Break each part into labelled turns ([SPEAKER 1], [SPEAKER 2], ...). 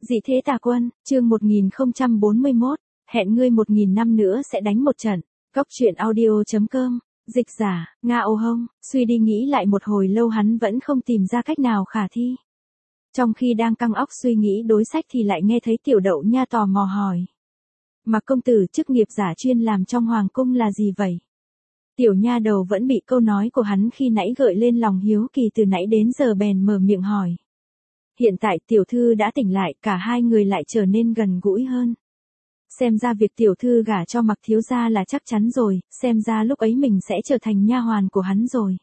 [SPEAKER 1] Dị thế tà quân, chương 1041, hẹn ngươi 1000 năm nữa sẽ đánh một trận. Cốc truyện audio.com, dịch giả, Nga ô hông, suy đi nghĩ lại một hồi lâu hắn vẫn không tìm ra cách nào khả thi. Trong khi đang căng óc suy nghĩ đối sách thì lại nghe thấy Tiểu Đậu Nha tò mò hỏi. Mạc công tử, chức nghiệp giả chuyên làm trong hoàng cung là gì vậy? Tiểu nha đầu vẫn bị câu nói của hắn khi nãy gợi lên lòng hiếu kỳ từ nãy đến giờ bèn mở miệng hỏi. Hiện tại tiểu thư đã tỉnh lại, cả hai người lại trở nên gần gũi hơn. Xem ra việc tiểu thư gả cho Mạc thiếu gia là chắc chắn rồi, xem ra lúc ấy mình sẽ trở thành nha hoàn của hắn rồi.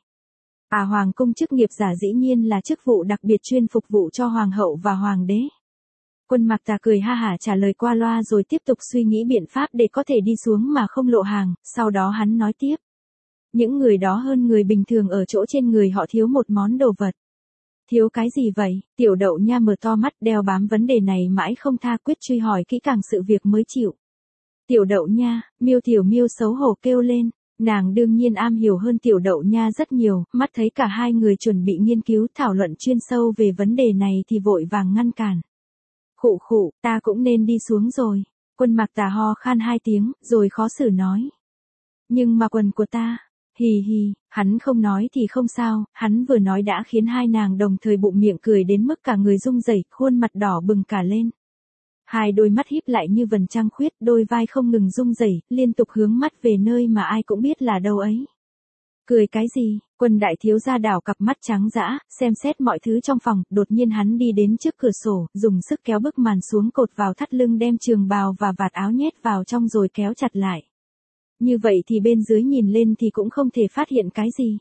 [SPEAKER 1] Hoàng cung chức nghiệp giả dĩ nhiên là chức vụ đặc biệt chuyên phục vụ cho hoàng hậu và hoàng đế. Quân Mạc Tà cười ha hả trả lời qua loa rồi tiếp tục suy nghĩ biện pháp để có thể đi xuống mà không lộ hàng, sau đó hắn nói tiếp. Những người đó hơn người bình thường ở chỗ trên người họ thiếu một món đồ vật. Thiếu cái gì vậy? Tiểu Đậu Nha mở to mắt đeo bám vấn đề này mãi không tha, quyết truy hỏi kỹ càng sự việc mới chịu. Tiểu Đậu Nha, Miêu Tiểu Miêu xấu hổ kêu lên, nàng đương nhiên am hiểu hơn Tiểu Đậu Nha rất nhiều, mắt thấy cả hai người chuẩn bị nghiên cứu thảo luận chuyên sâu về vấn đề này thì vội vàng ngăn cản. Khụ khụ, ta cũng nên đi xuống rồi. Quân Mạc Tà ho khan hai tiếng, rồi khó xử nói. Nhưng mà quần của ta. Hì hì, hắn không nói thì không sao, hắn vừa nói đã khiến hai nàng đồng thời bụng miệng cười đến mức cả người rung rẩy, khuôn mặt đỏ bừng cả lên. Hai đôi mắt híp lại như vầng trăng khuyết, đôi vai không ngừng rung rẩy, liên tục hướng mắt về nơi mà ai cũng biết là đâu ấy. Cười cái gì? Quân đại thiếu gia đảo cặp mắt trắng dã, xem xét mọi thứ trong phòng, đột nhiên hắn đi đến trước cửa sổ, dùng sức kéo bức màn xuống cột vào thắt lưng, đem trường bào và vạt áo nhét vào trong rồi kéo chặt lại. Như vậy thì bên dưới nhìn lên thì cũng không thể phát hiện cái gì.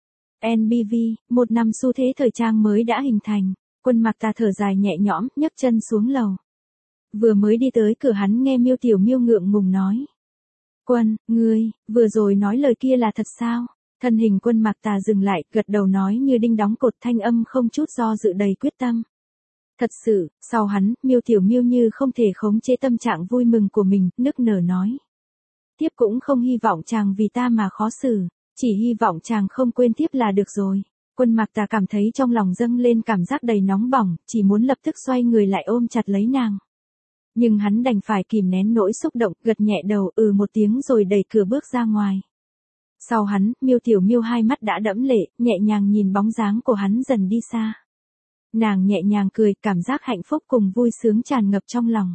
[SPEAKER 1] NBV, một năm xu thế thời trang mới đã hình thành. Quân Mạc Tà thở dài nhẹ nhõm, nhấc chân xuống lầu. Vừa mới đi tới cửa hắn nghe Miêu Tiểu Miêu ngượng ngùng nói. Quân, ngươi, vừa rồi nói lời kia là thật sao? Thân hình Quân Mạc Tà dừng lại, gật đầu nói như đinh đóng cột, thanh âm không chút do dự đầy quyết tâm. Thật sự, sau hắn, Miêu Tiểu Miêu như không thể khống chế tâm trạng vui mừng của mình, nức nở nói. Tiếp cũng không hy vọng chàng vì ta mà khó xử, chỉ hy vọng chàng không quên tiếp là được rồi. Quân Mạc Tà cảm thấy trong lòng dâng lên cảm giác đầy nóng bỏng, chỉ muốn lập tức xoay người lại ôm chặt lấy nàng. Nhưng hắn đành phải kìm nén nỗi xúc động, gật nhẹ đầu một tiếng rồi đẩy cửa bước ra ngoài. Sau hắn, Miêu Tiểu Miêu hai mắt đã đẫm lệ, nhẹ nhàng nhìn bóng dáng của hắn dần đi xa. Nàng nhẹ nhàng cười, cảm giác hạnh phúc cùng vui sướng tràn ngập trong lòng.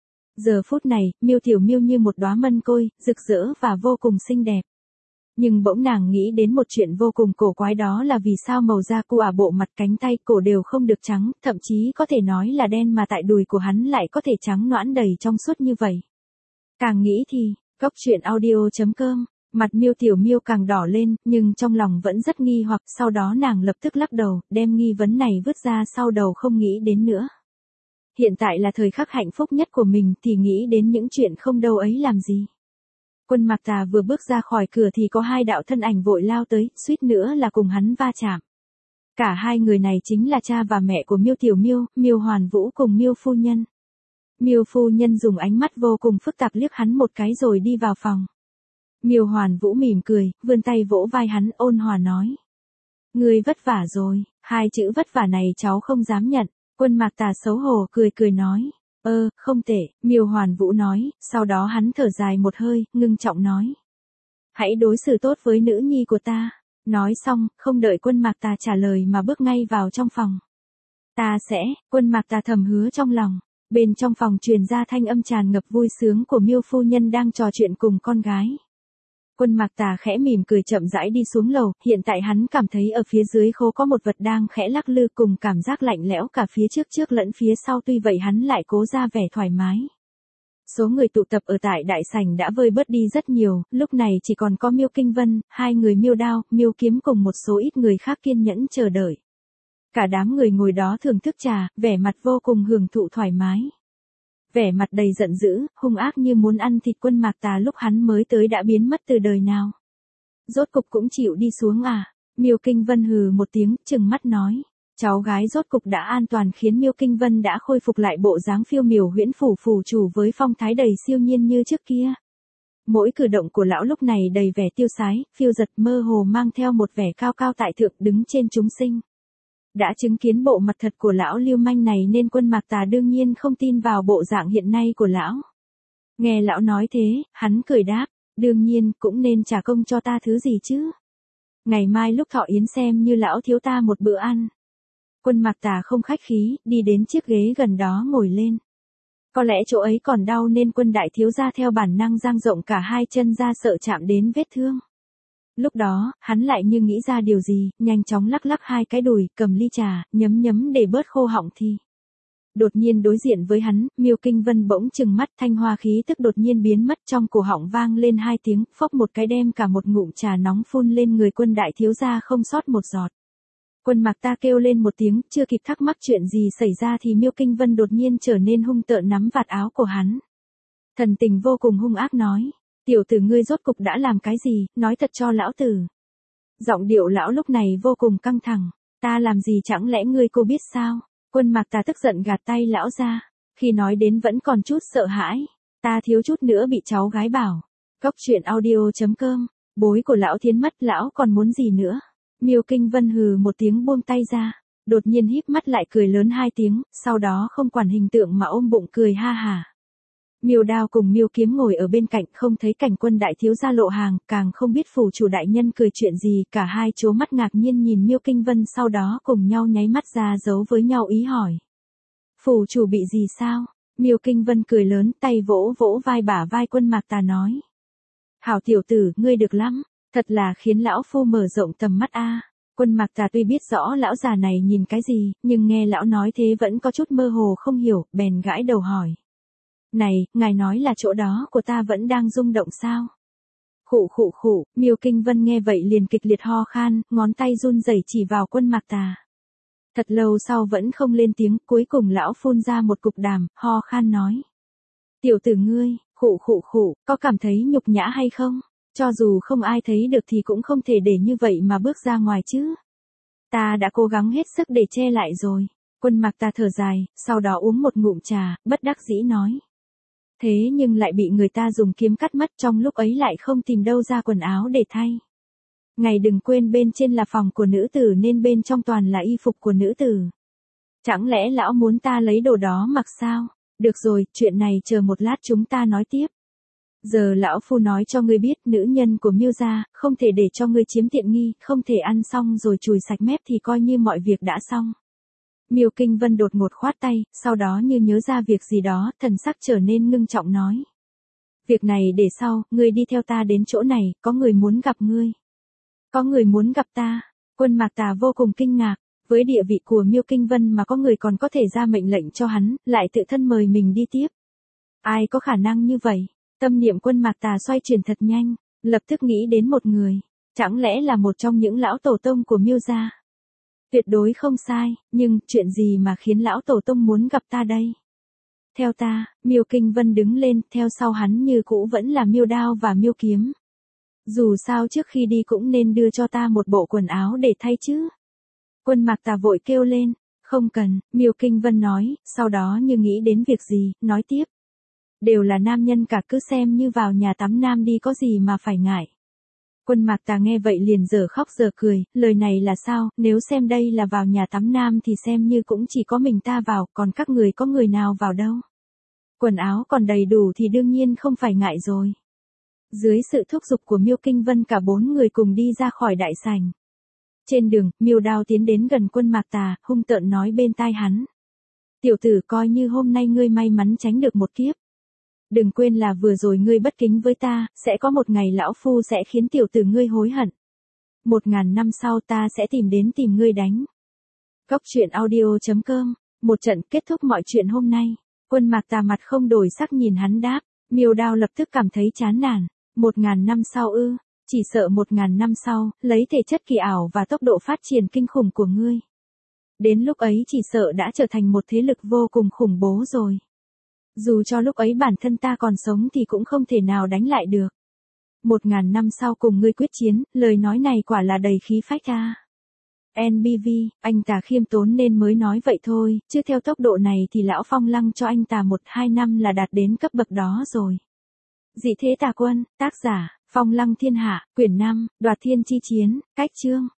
[SPEAKER 1] Giờ phút này, Miêu Tiểu Miêu như một đóa mân côi, rực rỡ và vô cùng xinh đẹp. Nhưng bỗng nàng nghĩ đến một chuyện vô cùng cổ quái, đó là vì sao màu da của bộ mặt, cánh tay, cổ đều không được trắng, thậm chí có thể nói là đen, mà tại đùi của hắn lại có thể trắng nõn đầy trong suốt như vậy. Càng nghĩ thì, Cốc truyện audio.com, mặt Miêu Tiểu Miêu càng đỏ lên, nhưng trong lòng vẫn rất nghi hoặc, sau đó nàng lập tức lắc đầu, đem nghi vấn này vứt ra sau đầu không nghĩ đến nữa. Hiện tại là thời khắc hạnh phúc nhất của mình thì nghĩ đến những chuyện không đâu ấy làm gì. Quân Mạc Tà vừa bước ra khỏi cửa thì có hai đạo thân ảnh vội lao tới, suýt nữa là cùng hắn va chạm. Cả hai người này chính là cha và mẹ của Miêu Tiểu Miêu, Miêu Hoàn Vũ cùng Miêu phu nhân. Miêu phu nhân dùng ánh mắt vô cùng phức tạp liếc hắn một cái rồi đi vào phòng. Miêu Hoàn Vũ mỉm cười, vươn tay vỗ vai hắn, ôn hòa nói. Ngươi vất vả rồi, hai chữ vất vả này cháu không dám nhận. Quân Mạc Tà xấu hổ cười nói. Không tệ, Miêu Hoàn Vũ nói, sau đó hắn thở dài một hơi, ngưng trọng nói. Hãy đối xử tốt với nữ nhi của ta. Nói xong, không đợi Quân Mạc Tà trả lời mà bước ngay vào trong phòng. Ta sẽ, Quân Mạc Tà thầm hứa trong lòng. Bên trong phòng truyền ra thanh âm tràn ngập vui sướng của Miêu phu nhân đang trò chuyện cùng con gái. Quân Mạc Tà khẽ mỉm cười chậm rãi đi xuống lầu, hiện tại hắn cảm thấy ở phía dưới khố có một vật đang khẽ lắc lư cùng cảm giác lạnh lẽo cả phía trước lẫn phía sau, tuy vậy hắn lại cố ra vẻ thoải mái. Số người tụ tập ở tại đại sảnh đã vơi bớt đi rất nhiều, lúc này chỉ còn có Miêu Kinh Vân, hai người Miêu Đao, Miêu Kiếm cùng một số ít người khác kiên nhẫn chờ đợi. Cả đám người ngồi đó thưởng thức trà, vẻ mặt vô cùng hưởng thụ thoải mái. Vẻ mặt đầy giận dữ, hung ác như muốn ăn thịt Quân Mạc Tà lúc hắn mới tới đã biến mất từ đời nào. Rốt cục cũng chịu đi xuống à? Miêu Kinh Vân hừ một tiếng, trừng mắt nói. Cháu gái rốt cục đã an toàn, khiến Miêu Kinh Vân đã khôi phục lại bộ dáng phiêu miểu huyễn phủ phù chủ với phong thái đầy siêu nhiên như trước kia. Mỗi cử động của lão lúc này đầy vẻ tiêu sái, phiêu dật, mơ hồ mang theo một vẻ cao cao tại thượng, đứng trên chúng sinh. Đã chứng kiến bộ mặt thật của lão lưu manh này nên Quân Mạc Tà đương nhiên không tin vào bộ dạng hiện nay của lão. Nghe lão nói thế, hắn cười đáp, đương nhiên cũng nên trả công cho ta thứ gì chứ. Ngày mai lúc thọ yến xem như lão thiếu ta một bữa ăn. Quân Mạc Tà không khách khí, đi đến chiếc ghế gần đó ngồi lên. Có lẽ chỗ ấy còn đau nên Quân đại thiếu gia theo bản năng dang rộng cả hai chân ra sợ chạm đến vết thương. Lúc đó, hắn lại như nghĩ ra điều gì, nhanh chóng lắc lắc hai cái đùi, cầm ly trà, nhấm nhấm để bớt khô họng thì. Đột nhiên đối diện với hắn, Miêu Kinh Vân bỗng trừng mắt, thanh hoa khí tức đột nhiên biến mất, trong cổ họng vang lên hai tiếng, phốc một cái đem cả một ngụm trà nóng phun lên người Quân đại thiếu gia không sót một giọt. Quân Mạc Ta kêu lên một tiếng, chưa kịp thắc mắc chuyện gì xảy ra thì Miêu Kinh Vân đột nhiên trở nên hung tợn nắm vạt áo của hắn. Thần tình vô cùng hung ác nói, tiểu tử ngươi rốt cục đã làm cái gì, nói thật cho lão tử. Giọng điệu lão lúc này vô cùng căng thẳng, ta làm gì chẳng lẽ ngươi cô biết sao? Quân Mạc Ta tức giận gạt tay lão ra, khi nói đến vẫn còn chút sợ hãi, ta thiếu chút nữa bị cháu gái bảo. Góc truyện audio.com, bối của lão Thiến mất, lão còn muốn gì nữa? Miêu Kinh Vân hừ một tiếng buông tay ra, đột nhiên híp mắt lại cười lớn hai tiếng, sau đó không quản hình tượng mà ôm bụng cười ha hả. Miêu Đao cùng Miêu Kiếm ngồi ở bên cạnh không thấy cảnh Quân đại thiếu gia lộ hàng, càng không biết phủ chủ đại nhân cười chuyện gì, cả hai trố mắt ngạc nhiên nhìn Miêu Kinh Vân sau đó cùng nhau nháy mắt ra dấu với nhau ý hỏi. Phủ chủ bị gì sao? Miêu Kinh Vân cười lớn tay vỗ vỗ vai bả vai Quân Mạc Ta nói. Hảo tiểu tử, ngươi được lắm, thật là khiến lão phu mở rộng tầm mắt a. Quân Mạc Ta tuy biết rõ lão già này nhìn cái gì, nhưng nghe lão nói thế vẫn có chút mơ hồ không hiểu, bèn gãi đầu hỏi. Này, ngài nói là chỗ đó của ta vẫn đang rung động sao? Khụ khụ khụ, Miêu Kinh Vân nghe vậy liền kịch liệt ho khan, ngón tay run rẩy chỉ vào Quân Mạc Ta. Thật lâu sau vẫn không lên tiếng, cuối cùng lão phun ra một cục đàm, ho khan nói. Tiểu tử ngươi, khụ khụ khụ, có cảm thấy nhục nhã hay không? Cho dù không ai thấy được thì cũng không thể để như vậy mà bước ra ngoài chứ. Ta đã cố gắng hết sức để che lại rồi. Quân Mạc Ta thở dài, sau đó uống một ngụm trà, bất đắc dĩ nói. Thế nhưng lại bị người ta dùng kiếm cắt mất, trong lúc ấy lại không tìm đâu ra quần áo để thay. Ngài đừng quên bên trên là phòng của nữ tử nên bên trong toàn là y phục của nữ tử. Chẳng lẽ lão muốn ta lấy đồ đó mặc sao? Được rồi, chuyện này chờ một lát chúng ta nói tiếp. Giờ lão phu nói cho ngươi biết, nữ nhân của Miêu gia không thể để cho ngươi chiếm tiện nghi, không thể ăn xong rồi chùi sạch mép thì coi như mọi việc đã xong. Miêu Kinh Vân đột ngột khoát tay, sau đó như nhớ ra việc gì đó, thần sắc trở nên ngưng trọng nói. Việc này để sau, ngươi đi theo ta đến chỗ này, có người muốn gặp ngươi. Có người muốn gặp ta. Quân Mạc Ta vô cùng kinh ngạc, với địa vị của Miêu Kinh Vân mà có người còn có thể ra mệnh lệnh cho hắn, lại tự thân mời mình đi tiếp. Ai có khả năng như vậy? Tâm niệm Quân Mạc Ta xoay chuyển thật nhanh, lập tức nghĩ đến một người. Chẳng lẽ là một trong những lão tổ tông của Miêu gia? Tuyệt đối không sai, nhưng chuyện gì mà khiến lão tổ tông muốn gặp ta đây? Theo ta, Miêu Kinh Vân đứng lên, theo sau hắn như cũ vẫn là Miêu Đao và Miêu Kiếm. Dù sao trước khi đi cũng nên đưa cho ta một bộ quần áo để thay chứ. Quân Mạc Ta vội kêu lên, không cần, Miêu Kinh Vân nói, sau đó như nghĩ đến việc gì, nói tiếp. Đều là nam nhân cả, cứ xem như vào nhà tắm nam đi, có gì mà phải ngại. Quân Mạc Ta nghe vậy liền dở khóc dở cười, lời này là sao, nếu xem đây là vào nhà tắm nam thì xem như cũng chỉ có mình ta vào, còn các người có người nào vào đâu. Quần áo còn đầy đủ thì đương nhiên không phải ngại rồi. Dưới sự thúc giục của Miêu Kinh Vân cả bốn người cùng đi ra khỏi đại sảnh. Trên đường, Miêu Đao tiến đến gần Quân Mạc Ta, hung tợn nói bên tai hắn. Tiểu tử, coi như hôm nay ngươi may mắn tránh được một kiếp. Đừng quên là vừa rồi ngươi bất kính với ta, sẽ có một ngày lão phu sẽ khiến tiểu tử ngươi hối hận. 1000 năm sau ta sẽ tìm đến tìm ngươi đánh. Góc truyện audio.com, một trận kết thúc mọi chuyện hôm nay. Quân Mạc Ta mặt không đổi sắc nhìn hắn đáp, Miêu Đao lập tức cảm thấy chán nản. 1000 năm sau ư, chỉ sợ 1000 năm sau, lấy thể chất kỳ ảo và tốc độ phát triển kinh khủng của ngươi. Đến lúc ấy chỉ sợ đã trở thành một thế lực vô cùng khủng bố rồi. Dù cho lúc ấy bản thân ta còn sống thì cũng không thể nào đánh lại được. 1000 năm sau cùng ngươi quyết chiến, lời nói này quả là đầy khí phách a. NBV, anh ta khiêm tốn nên mới nói vậy thôi, chứ theo tốc độ này thì lão Phong Lăng cho anh ta 1-2 năm là đạt đến cấp bậc đó rồi. Dị thế tà quân, tác giả, Phong Lăng Thiên Hạ, quyển 5, Đoạt Thiên Chi Chiến, cách chương.